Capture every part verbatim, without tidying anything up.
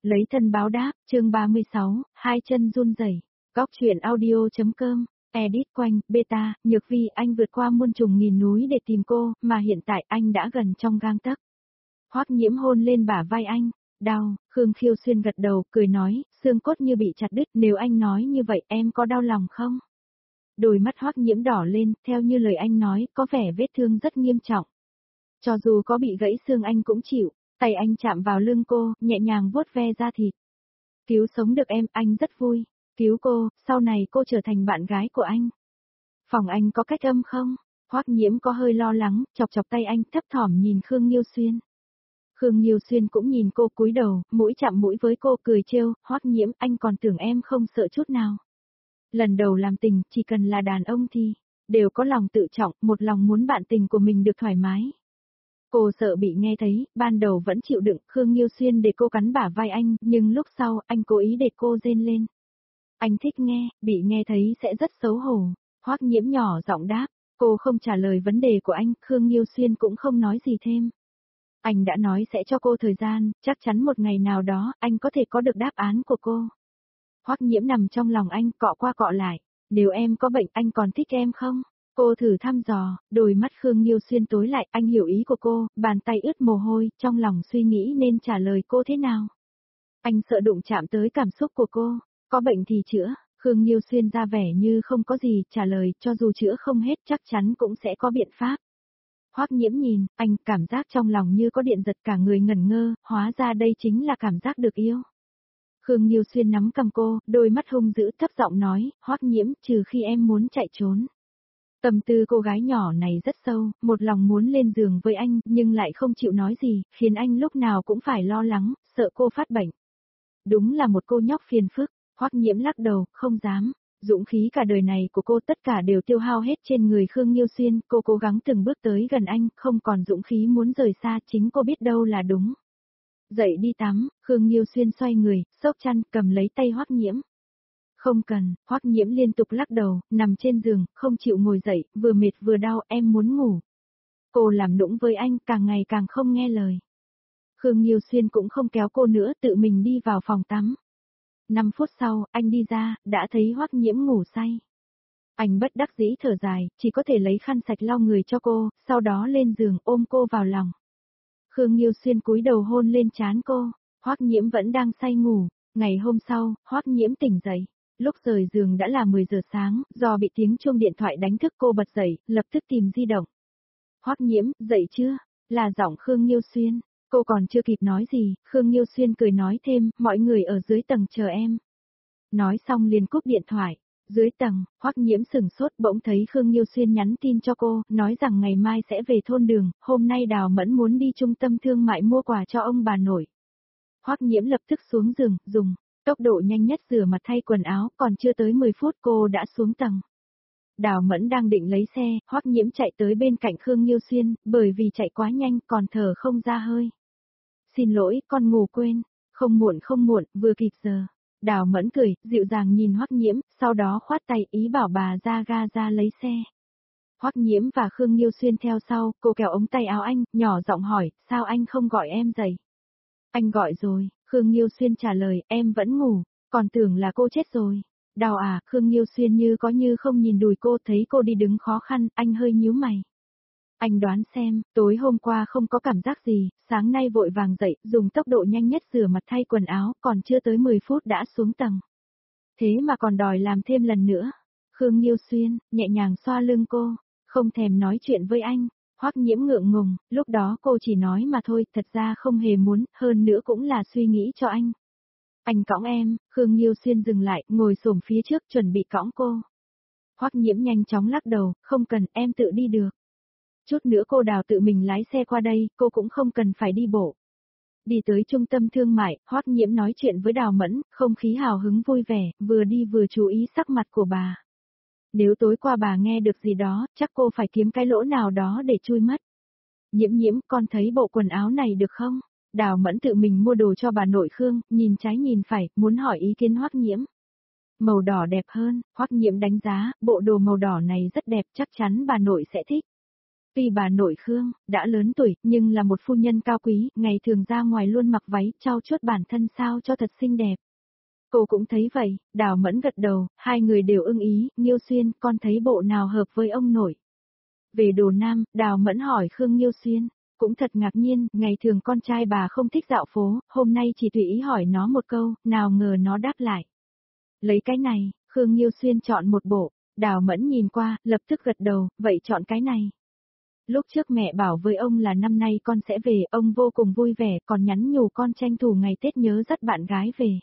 Lấy thân báo đáp, chương ba mươi sáu, hai chân run rẩy. Góc truyện audio.com, edit quanh, beta, Nhược Vi anh vượt qua muôn trùng nghìn núi để tìm cô, mà hiện tại anh đã gần trong gang tấc. Hoắc Nhiễm hôn lên bả vai anh, đau, Khương Khiêu Xuyên gật đầu, cười nói, xương cốt như bị chặt đứt, nếu anh nói như vậy em có đau lòng không? Đôi mắt Hoắc Nhiễm đỏ lên, theo như lời anh nói, có vẻ vết thương rất nghiêm trọng. Cho dù có bị gãy xương anh cũng chịu. Tay anh chạm vào lưng cô, nhẹ nhàng vuốt ve da thịt. Cứu sống được em, anh rất vui. Cứu cô, sau này cô trở thành bạn gái của anh. Phòng anh có cách âm không? Hoắc Nhiễm có hơi lo lắng, chọc chọc tay anh, thấp thỏm nhìn Khương Nghiêu Xuyên. Khương Nghiêu Xuyên cũng nhìn cô cúi đầu, mũi chạm mũi với cô cười trêu, Hoắc Nhiễm, anh còn tưởng em không sợ chút nào. Lần đầu làm tình, chỉ cần là đàn ông thì đều có lòng tự trọng, một lòng muốn bạn tình của mình được thoải mái. Cô sợ bị nghe thấy, ban đầu vẫn chịu đựng, Khương Nghiêu Xuyên để cô cắn bả vai anh, nhưng lúc sau, anh cố ý để cô rên lên. Anh thích nghe, bị nghe thấy sẽ rất xấu hổ. Hoắc Nhiễm nhỏ giọng đáp, cô không trả lời vấn đề của anh, Khương Nghiêu Xuyên cũng không nói gì thêm. Anh đã nói sẽ cho cô thời gian, chắc chắn một ngày nào đó, anh có thể có được đáp án của cô. Hoắc Nhiễm nằm trong lòng anh, cọ qua cọ lại, nếu em có bệnh anh còn thích em không? Cô thử thăm dò, đôi mắt Khương Nghiêu Xuyên tối lại, anh hiểu ý của cô, bàn tay ướt mồ hôi, trong lòng suy nghĩ nên trả lời cô thế nào. Anh sợ đụng chạm tới cảm xúc của cô, có bệnh thì chữa, Khương Nghiêu Xuyên ra vẻ như không có gì, trả lời, cho dù chữa không hết chắc chắn cũng sẽ có biện pháp. Hoắc Nhiễm nhìn, anh cảm giác trong lòng như có điện giật cả người ngẩn ngơ, hóa ra đây chính là cảm giác được yêu. Khương Nghiêu Xuyên nắm cầm cô, đôi mắt hung dữ thấp giọng nói, Hoắc Nhiễm, trừ khi em muốn chạy trốn. Tâm tư cô gái nhỏ này rất sâu, một lòng muốn lên giường với anh, nhưng lại không chịu nói gì, khiến anh lúc nào cũng phải lo lắng, sợ cô phát bệnh. Đúng là một cô nhóc phiền phức, Hoắc Nhiễm lắc đầu, không dám. Dũng khí cả đời này của cô tất cả đều tiêu hao hết trên người Khương Nghiêu Xuyên, cô cố gắng từng bước tới gần anh, không còn dũng khí muốn rời xa, chính cô biết đâu là đúng. Dậy đi tắm, Khương Nghiêu Xuyên xoay người, xốc chăn, cầm lấy tay Hoắc Nhiễm. Không cần, Hoắc Nhiễm liên tục lắc đầu, nằm trên giường, không chịu ngồi dậy, vừa mệt vừa đau, em muốn ngủ. Cô làm nũng với anh, càng ngày càng không nghe lời. Khương Nghiêu Xuyên cũng không kéo cô nữa, tự mình đi vào phòng tắm. Năm phút sau, anh đi ra, đã thấy Hoắc Nhiễm ngủ say. Anh bất đắc dĩ thở dài, chỉ có thể lấy khăn sạch lau người cho cô, sau đó lên giường ôm cô vào lòng. Khương Nghiêu Xuyên cúi đầu hôn lên trán cô, Hoắc Nhiễm vẫn đang say ngủ. Ngày hôm sau, Hoắc Nhiễm tỉnh dậy. Lúc rời giường đã là mười giờ sáng, do bị tiếng chuông điện thoại đánh thức cô bật dậy, lập tức tìm di động. Hoắc Nhiễm, dậy chưa? Là giọng Khương Nghiêu Xuyên. Cô còn chưa kịp nói gì, Khương Nghiêu Xuyên cười nói thêm, mọi người ở dưới tầng chờ em. Nói xong liền cúp điện thoại. Dưới tầng, Hoắc Nhiễm sừng sốt bỗng thấy Khương Nghiêu Xuyên nhắn tin cho cô, nói rằng ngày mai sẽ về thôn Đường, hôm nay Đào Mẫn muốn đi trung tâm thương mại mua quà cho ông bà nội. Hoắc Nhiễm lập tức xuống giường, dùng tốc độ nhanh nhất rửa mặt thay quần áo, còn chưa tới mười phút cô đã xuống tầng. Đào Mẫn đang định lấy xe, Hoắc Nhiễm chạy tới bên cạnh Khương Nghiêu Xuyên, bởi vì chạy quá nhanh còn thở không ra hơi. Xin lỗi, con ngủ quên, không muộn không muộn, vừa kịp giờ. Đào Mẫn cười, dịu dàng nhìn Hoắc Nhiễm, sau đó khoát tay ý bảo bà ra ga ra lấy xe. Hoắc Nhiễm và Khương Nghiêu Xuyên theo sau, cô kéo ống tay áo anh, nhỏ giọng hỏi, sao anh không gọi em dậy? Anh gọi rồi, Khương Nghiêu Xuyên trả lời, em vẫn ngủ, còn tưởng là cô chết rồi. Đào à, Khương Nghiêu Xuyên như có như không nhìn đùi cô, thấy cô đi đứng khó khăn, anh hơi nhíu mày. Anh đoán xem, tối hôm qua không có cảm giác gì, sáng nay vội vàng dậy, dùng tốc độ nhanh nhất rửa mặt thay quần áo, còn chưa tới mười phút đã xuống tầng. Thế mà còn đòi làm thêm lần nữa. Khương Nghiêu Xuyên, nhẹ nhàng xoa lưng cô, không thèm nói chuyện với anh. Hoắc Nhiễm ngượng ngùng, lúc đó cô chỉ nói mà thôi, thật ra không hề muốn, hơn nữa cũng là suy nghĩ cho anh. Anh cõng em, Khương Nghiêu Xuyên dừng lại, ngồi xổm phía trước chuẩn bị cõng cô. Hoắc Nhiễm nhanh chóng lắc đầu, không cần, em tự đi được. Chút nữa cô Đào tự mình lái xe qua đây, cô cũng không cần phải đi bộ. Đi tới trung tâm thương mại, Hoắc Nhiễm nói chuyện với Đào Mẫn, không khí hào hứng vui vẻ, vừa đi vừa chú ý sắc mặt của bà. Nếu tối qua bà nghe được gì đó, chắc cô phải kiếm cái lỗ nào đó để chui mất. Nhiễm Nhiễm, con thấy bộ quần áo này được không? Đào Mẫn tự mình mua đồ cho bà nội Khương, nhìn trái nhìn phải, muốn hỏi ý kiến Hoắc Nhiễm. Màu đỏ đẹp hơn, Hoắc Nhiễm đánh giá, bộ đồ màu đỏ này rất đẹp, chắc chắn bà nội sẽ thích. Tuy bà nội Khương, đã lớn tuổi, nhưng là một phu nhân cao quý, ngày thường ra ngoài luôn mặc váy, trau chuốt bản thân sao cho thật xinh đẹp. Cô cũng thấy vậy, Đào Mẫn gật đầu, hai người đều ưng ý, Nghiêu Xuyên, con thấy bộ nào hợp với ông nội. Về đồ nam, Đào Mẫn hỏi Khương Nghiêu Xuyên, cũng thật ngạc nhiên, ngày thường con trai bà không thích dạo phố, hôm nay chỉ tùy ý hỏi nó một câu, nào ngờ nó đáp lại. Lấy cái này, Khương Nghiêu Xuyên chọn một bộ, Đào Mẫn nhìn qua, lập tức gật đầu, vậy chọn cái này. Lúc trước mẹ bảo với ông là năm nay con sẽ về, ông vô cùng vui vẻ, còn nhắn nhủ con tranh thủ ngày Tết nhớ dắt bạn gái về.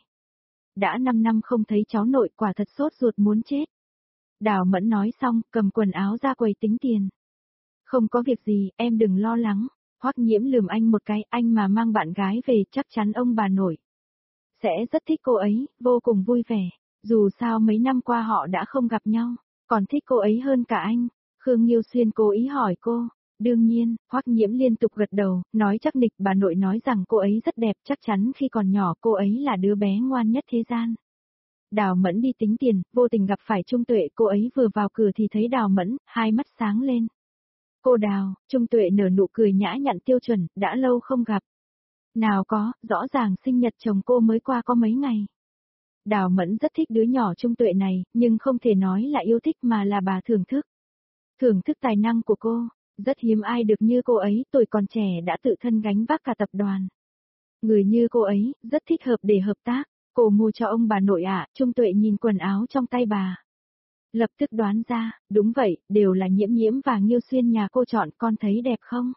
Đã năm năm không thấy cháu nội, quả thật sốt ruột muốn chết. Đào Mẫn nói xong, cầm quần áo ra quầy tính tiền. Không có việc gì, em đừng lo lắng. Hoắc Nhiễm lườm anh một cái, anh mà mang bạn gái về chắc chắn ông bà nội sẽ rất thích cô ấy, vô cùng vui vẻ. Dù sao mấy năm qua họ đã không gặp nhau, còn thích cô ấy hơn cả anh. Khương Nghiêu Xuyên cố ý hỏi cô. Đương nhiên, Hoắc Nhiễm liên tục gật đầu, nói chắc nịch bà nội nói rằng cô ấy rất đẹp, chắc chắn khi còn nhỏ cô ấy là đứa bé ngoan nhất thế gian. Đào Mẫn đi tính tiền, vô tình gặp phải Trung Tuệ, cô ấy vừa vào cửa thì thấy Đào Mẫn, hai mắt sáng lên. Cô Đào, Trung Tuệ nở nụ cười nhã nhặn tiêu chuẩn, đã lâu không gặp. Nào có, rõ ràng sinh nhật chồng cô mới qua có mấy ngày. Đào Mẫn rất thích đứa nhỏ Trung Tuệ này, nhưng không thể nói là yêu thích mà là bà thưởng thức. Thưởng thức tài năng của cô, rất hiếm ai được như cô ấy, tuổi còn trẻ đã tự thân gánh vác cả tập đoàn. Người như cô ấy, rất thích hợp để hợp tác, cô mua cho ông bà nội ạ, Trung Tuệ nhìn quần áo trong tay bà. Lập tức đoán ra, đúng vậy, đều là Nhiễm Nhiễm và Nghiêu Xuyên nhà cô chọn, con thấy đẹp không?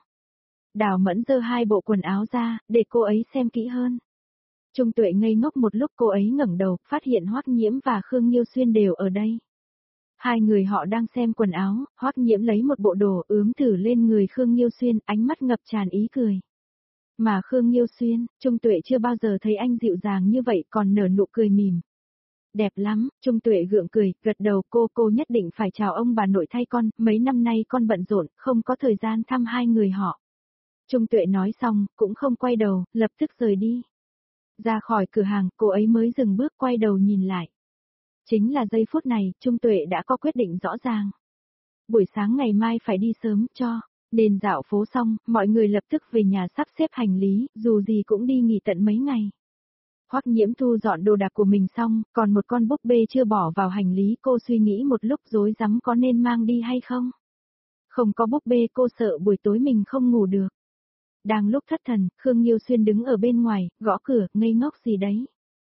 Đào Mẫn giơ hai bộ quần áo ra, để cô ấy xem kỹ hơn. Trung Tuệ ngây ngốc một lúc, cô ấy ngẩng đầu, phát hiện Hoắc Nhiễm và Khương Nghiêu Xuyên đều ở đây. Hai người họ đang xem quần áo, Hoắc Nhiễm lấy một bộ đồ ướm thử lên người Khương Nghiêu Xuyên, ánh mắt ngập tràn ý cười. Mà Khương Nghiêu Xuyên, Trung Tuệ chưa bao giờ thấy anh dịu dàng như vậy, còn nở nụ cười mỉm. Đẹp lắm, Trung Tuệ gượng cười, gật đầu, cô cô nhất định phải chào ông bà nội thay con, mấy năm nay con bận rộn, không có thời gian thăm hai người họ. Trung Tuệ nói xong, cũng không quay đầu, lập tức rời đi. Ra khỏi cửa hàng, cô ấy mới dừng bước quay đầu nhìn lại. Chính là giây phút này, Trung Tuệ đã có quyết định rõ ràng. Buổi sáng ngày mai phải đi sớm cho, nên dạo phố xong, mọi người lập tức về nhà sắp xếp hành lý, dù gì cũng đi nghỉ tận mấy ngày. Hoắc Nhiễm thu dọn đồ đạc của mình xong, còn một con búp bê chưa bỏ vào hành lý, cô suy nghĩ một lúc rối rắm có nên mang đi hay không. Không có búp bê cô sợ buổi tối mình không ngủ được. Đang lúc thất thần, Khương Nghiêu Xuyên đứng ở bên ngoài, gõ cửa, ngây ngốc gì đấy.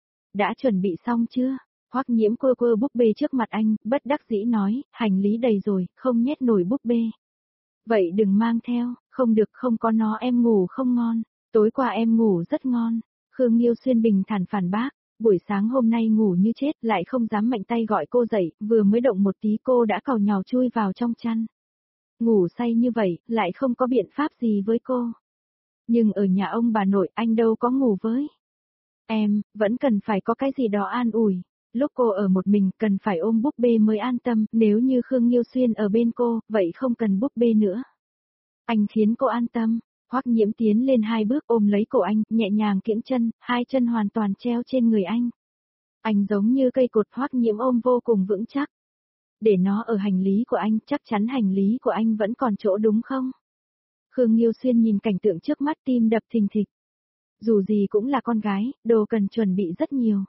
Đã chuẩn bị xong chưa? Hoắc Nhiễm quơ quơ búp bê trước mặt anh, bất đắc dĩ nói, hành lý đầy rồi, không nhét nổi búp bê. Vậy đừng mang theo, không được, không có nó em ngủ không ngon, tối qua em ngủ rất ngon. Khương Nghiêu Xuyên bình thản phản bác, buổi sáng hôm nay ngủ như chết, lại không dám mạnh tay gọi cô dậy, vừa mới động một tí cô đã cào nhào chui vào trong chăn. Ngủ say như vậy, lại không có biện pháp gì với cô. Nhưng ở nhà ông bà nội anh đâu có ngủ với. Em, vẫn cần phải có cái gì đó an ủi. Lúc cô ở một mình cần phải ôm búp bê mới an tâm, nếu như Khương Nghiêu Xuyên ở bên cô, vậy không cần búp bê nữa. Anh khiến cô an tâm. Hoắc Nhiễm tiến lên hai bước ôm lấy cổ anh, nhẹ nhàng kiễng chân, hai chân hoàn toàn treo trên người anh. Anh giống như cây cột, Hoắc Nhiễm ôm vô cùng vững chắc. Để nó ở hành lý của anh, chắc chắn hành lý của anh vẫn còn chỗ đúng không? Khương Nghiêu Xuyên nhìn cảnh tượng trước mắt, tim đập thình thịch. Dù gì cũng là con gái, đồ cần chuẩn bị rất nhiều.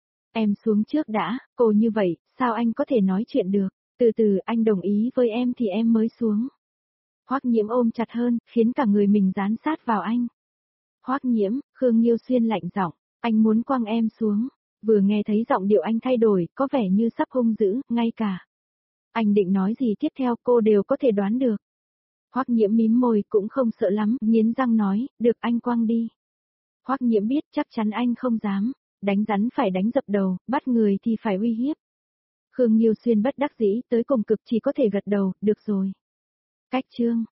Em xuống trước đã, cô như vậy, sao anh có thể nói chuyện được, từ từ anh đồng ý với em thì em mới xuống. Hoắc Nhiễm ôm chặt hơn, khiến cả người mình dán sát vào anh. Hoắc Nhiễm, Khương Nghiêu Xuyên lạnh giọng, anh muốn quăng em xuống. Vừa nghe thấy giọng điệu anh thay đổi, có vẻ như sắp hung dữ, ngay cả. Anh định nói gì tiếp theo cô đều có thể đoán được. Hoắc Nhiễm mím môi cũng không sợ lắm, nghiến răng nói, được anh quăng đi. Hoắc Nhiễm biết chắc chắn anh không dám, đánh rắn phải đánh dập đầu, bắt người thì phải uy hiếp. Khương Nghiêu Xuyên bất đắc dĩ, tới cùng cực chỉ có thể gật đầu, được rồi. Cách chương.